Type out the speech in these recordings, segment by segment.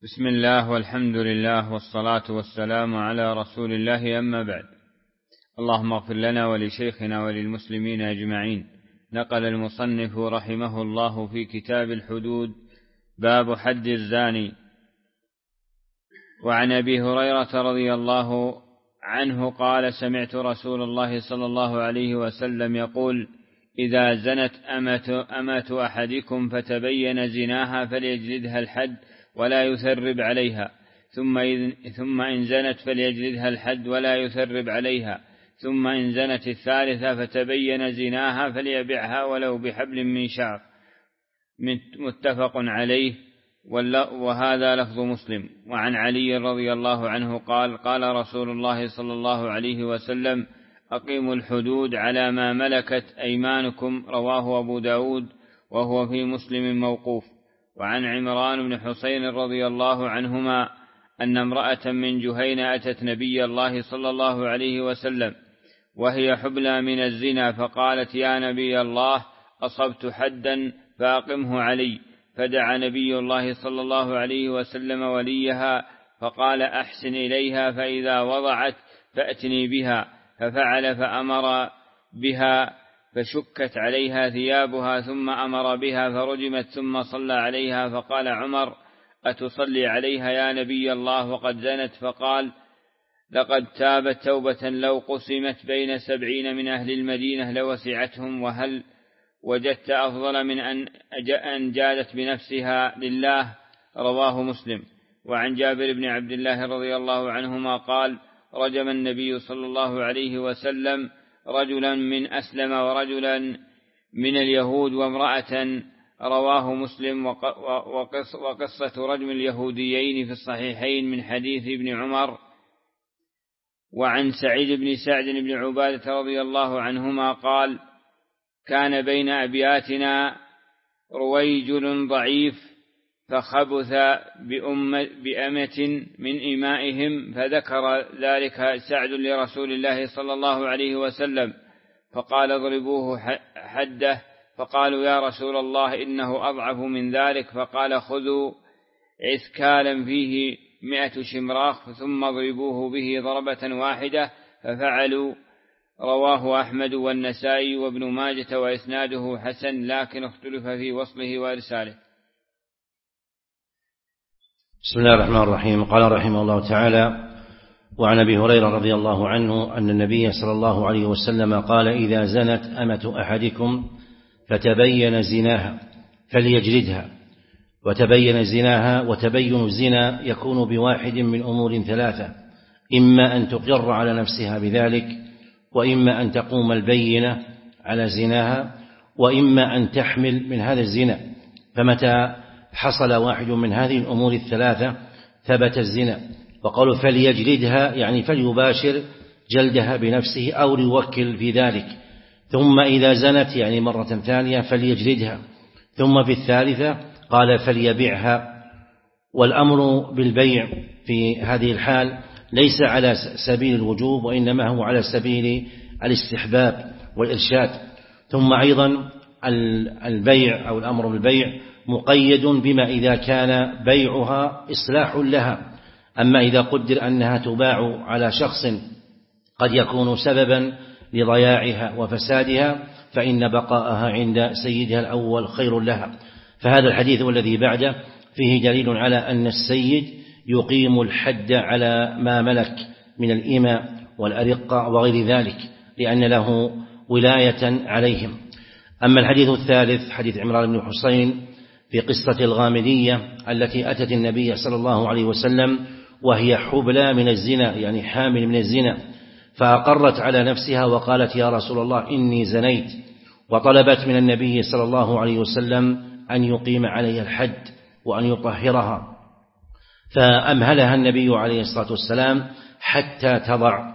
بسم الله والحمد لله والصلاة والسلام على رسول الله، أما بعد. اللهم اغفر لنا ولشيخنا وللمسلمين أجمعين. نقل المصنف رحمه الله في كتاب الحدود باب حد الزاني. وعن أبي هريرة رضي الله عنه قال: سمعت رسول الله صلى الله عليه وسلم يقول: إذا زنت أمة أحدكم فتبين زناها فليجلدها الحد ولا يثرب عليها، ثم إن زنت فليجلدها الحد ولا يثرب عليها، ثم إن زنت الثالثة فتبين زناها فليبعها ولو بحبل من شعر. متفق عليه، وهذا لفظ مسلم. وعن علي رضي الله عنه قال: قال رسول الله صلى الله عليه وسلم: أقيموا الحدود على ما ملكت أيمانكم. رواه أبو داود، وهو في مسلم موقوف. وعن عمران بن حسين رضي الله عنهما أن امرأة من جهينة أتت نبي الله صلى الله عليه وسلم وهي حبلى من الزنا، فقالت: يا نبي الله، أصبت حدا فأقمه علي. فدعا نبي الله صلى الله عليه وسلم وليها فقال: أحسن إليها، فإذا وضعت فأتني بها. ففعل فأمر بها فشكت عليها ثيابها، ثم أمر بها فرجمت، ثم صلى عليها. فقال عمر: أتصلي عليها يا نبي الله وقد زنت؟ فقال: لقد تابت توبة لو قسمت بين 70 من أهل المدينة لوسعتهم، وهل وجدت أفضل من أن جادت بنفسها لله؟ رواه مسلم. وعن جابر بن عبد الله رضي الله عنهما قال: رجم النبي صلى الله عليه وسلم رجلا من أسلم ورجلا من اليهود وامرأة. رواه مسلم. وقصة رجم اليهوديين في الصحيحين من حديث ابن عمر. وعن سعيد بن سعد بن عبادة رضي الله عنهما قال: كان بين أبياتنا رويجل ضعيف فخبث بأمة من إمائهم، فذكر ذلك سعد لرسول الله صلى الله عليه وسلم، فقال: اضربوه حده. فقالوا: يا رسول الله، إنه أضعف من ذلك. فقال: خذوا عسكالا فيه 100 شمراخ ثم اضربوه به ضربة واحدة. ففعلوا. رواه أحمد والنسائي وابن ماجة، وإسناده حسن، لكن اختلف في وصله وإرساله. بسم الله الرحمن الرحيم. قال رحمه الله تعالى: وعن أبي هريرة رضي الله عنه أن النبي صلى الله عليه وسلم قال: إذا زنت أمة أحدكم فتبين زناها فليجلدها. وتبين زناها، وتبين الزنا يكون بواحد من أمور 3: إما أن تقر على نفسها بذلك، وإما أن تقوم البينة على زناها، وإما أن تحمل من هذا الزنا. فمتى حصل واحد من هذه الأمور 3 ثبت الزنا. وقالوا فليجلدها يعني فليباشر جلدها بنفسه أو يوكل في ذلك. ثم إذا زنت يعني مرة ثانية فليجلدها. ثم في الثالثة قال فليبيعها. والأمر بالبيع في هذه الحال ليس على سبيل الوجوب، وإنما هو على سبيل الاستحباب والإرشاد. ثم أيضا البيع أو الأمر بالبيع مقيد بما إذا كان بيعها إصلاح لها. أما إذا قدر أنها تباع على شخص قد يكون سببا لضياعها وفسادها، فإن بقاءها عند سيدها الأول خير لها. فهذا الحديث والذي بعده فيه دليل على أن السيد يقيم الحد على ما ملك من الإماء والأرقة وغير ذلك، لأن له ولاية عليهم. أما الحديث الثالث حديث عمران بن حسين في قصة الغامدية التي أتت النبي صلى الله عليه وسلم وهي حبلى من الزنا، يعني حامل من الزنا، فأقرت على نفسها وقالت: يا رسول الله، إني زنيت. وطلبت من النبي صلى الله عليه وسلم أن يقيم عليها الحد وأن يطهرها. فأمهلها النبي عليه الصلاة والسلام حتى تضع،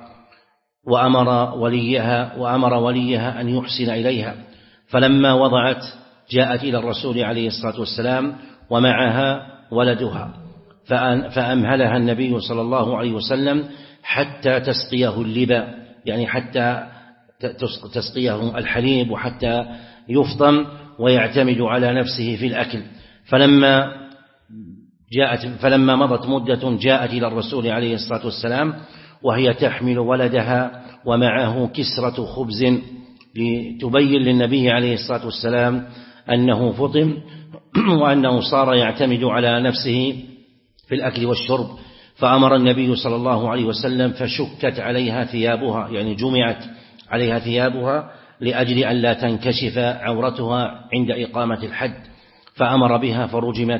وأمر وليها أن يحسن إليها. فلما وضعت جاءت إلى الرسول عليه الصلاة والسلام ومعها ولدها، فأمهلها النبي صلى الله عليه وسلم حتى تسقيه اللبا، يعني حتى تسقيه الحليب، وحتى يفطم ويعتمد على نفسه في الأكل. فلما فلما مضت مدة جاءت إلى الرسول عليه الصلاة والسلام وهي تحمل ولدها ومعه كسرة خبز لتبين للنبي عليه الصلاة والسلام أنه فطم وأنه صار يعتمد على نفسه في الأكل والشرب. فأمر النبي صلى الله عليه وسلم فشكت عليها ثيابها، يعني جمعت عليها ثيابها لأجل أن لا تنكشف عورتها عند إقامة الحد، فأمر بها فرجمت.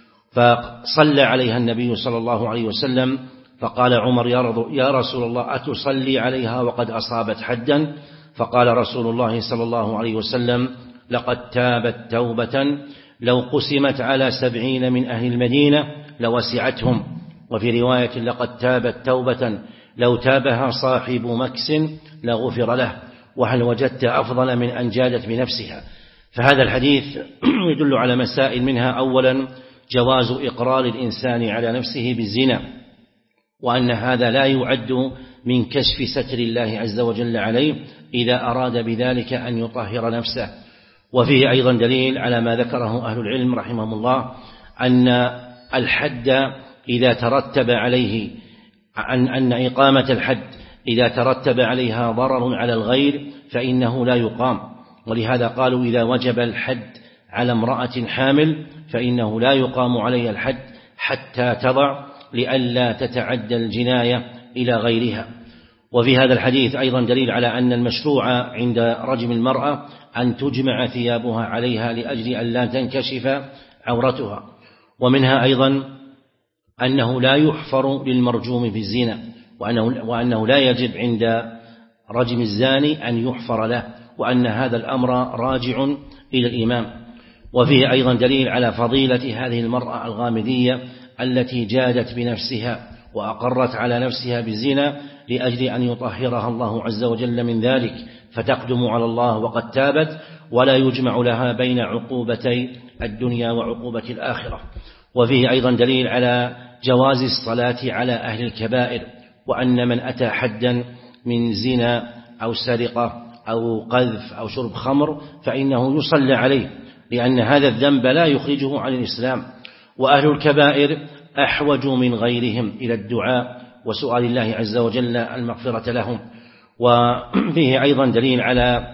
فصلى عليها النبي صلى الله عليه وسلم فقال عمر: يا رسول الله، أتصلي عليها وقد أصابت حدا؟ فقال رسول الله صلى الله عليه وسلم: لقد تابت توبة لو قسمت على 70 من أهل المدينة لوسعتهم. وفي رواية: لقد تابت توبة لو تابها صاحب مكس لغفر له، وهل وجدت أفضل من أن جادت بنفسها؟ فهذا الحديث يدل على مسائل، منها أولا جواز إقرار الإنسان على نفسه بالزنا، وأن هذا لا يعد من كشف ستر الله عز وجل عليه إذا أراد بذلك أن يطهر نفسه. وفيه أيضا دليل على ما ذكره أهل العلم رحمهم الله، أن الحد إذا ترتب عليه أن إقامة الحد إذا ترتب عليها ضرر على الغير فإنه لا يقام. ولهذا قالوا: إذا وجب الحد على امرأة حامل فإنه لا يقام عليها الحد حتى تضع، لئلا تتعدى الجناية إلى غيرها. وفي هذا الحديث أيضا دليل على أن المشروع عند رجم المرأة أن تجمع ثيابها عليها لأجل أن لا تنكشف عورتها. ومنها أيضا أنه لا يحفر للمرجوم في الزنا، وأنه لا يجب عند رجم الزاني أن يحفر له، وأن هذا الأمر راجع إلى الإمام. وفيه أيضا دليل على فضيلة هذه المرأة الغامدية التي جادت بنفسها وأقرت على نفسها بالزنا لأجل أن يطهرها الله عز وجل من ذلك، فتقدم على الله وقد تابت، ولا يجمع لها بين عقوبتي الدنيا وعقوبة الآخرة. وفيه أيضا دليل على جواز الصلاة على أهل الكبائر، وأن من أتى حدا من زنا أو سرقة أو قذف أو شرب خمر فإنه يصلى عليه، لأن هذا الذنب لا يخرجه عن الإسلام. وأهل الكبائر أحوج من غيرهم إلى الدعاء وسؤال الله عز وجل المغفرة لهم. وفيه أيضا دليل على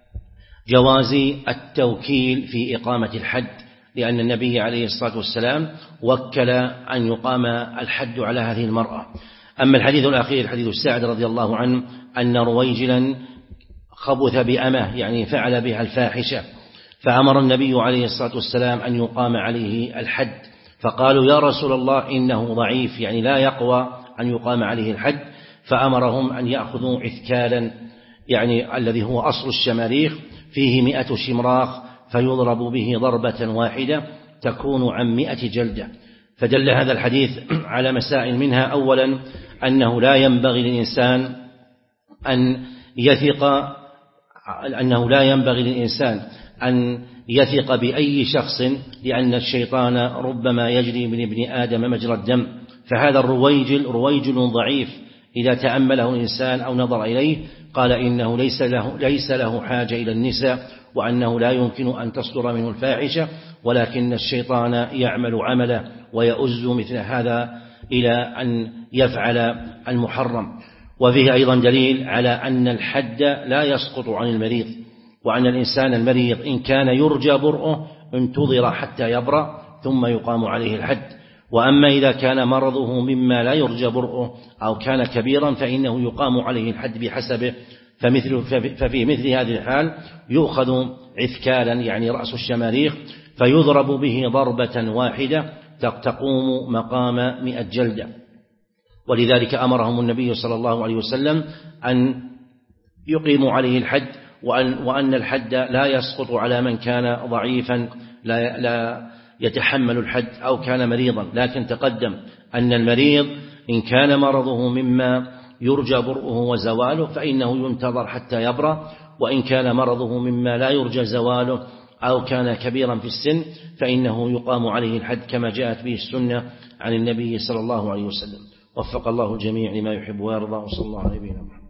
جواز التوكيل في إقامة الحد، لأن النبي عليه الصلاة والسلام وكل أن يقام الحد على هذه المرأة. أما الحديث الأخير حديث الساعد رضي الله عنه أن رويجلا خبث بأمه، يعني فعل بها الفاحشة، فأمر النبي عليه الصلاة والسلام أن يقام عليه الحد، فقالوا: يا رسول الله، إنه ضعيف، يعني لا يقوى أن يقام عليه الحد. فأمرهم أن يأخذوا عثكالا، يعني الذي هو أصل الشماريخ، فيه 100 شمراخ، فيضرب به ضربة واحدة تكون عن 100 جلدة. فدل هذا الحديث على مسائل، منها أولا أنه لا ينبغي للإنسان أن يثق بأي شخص، لأن الشيطان ربما يجري من ابن آدم مجرى الدم. فهذا رويجل ضعيف، إذا تأمله الإنسان أو نظر إليه قال إنه ليس له حاجة إلى النساء، وأنه لا يمكن أن تصدر منه الفاحشة، ولكن الشيطان يعمل عمله ويؤز مثل هذا إلى أن يفعل المحرم. وفيه أيضا دليل على أن الحد لا يسقط عن المريض، وأن الإنسان المريض إن كان يرجى برؤه انتظر حتى يبرأ ثم يقام عليه الحد. وأما إذا كان مرضه مما لا يرجى برؤه أو كان كبيرا فإنه يقام عليه الحد بحسبه. ففي مثل هذه الحال يؤخذ عثكالا، يعني رأس الشماريخ، فيضرب به ضربة واحدة تقوم مقام 100 جلدة. ولذلك أمرهم النبي صلى الله عليه وسلم أن يقيموا عليه الحد، وأن الحد لا يسقط على من كان ضعيفا لا يتحمل الحد أو كان مريضا. لكن تقدم أن المريض إن كان مرضه مما يرجى برؤه وزواله فإنه ينتظر حتى يبرأ، وإن كان مرضه مما لا يرجى زواله أو كان كبيرا في السن فإنه يقام عليه الحد، كما جاءت به السنة عن النبي صلى الله عليه وسلم. وفق الله الجميع لما يحب ويرضى، وصلى الله عليه وسلم.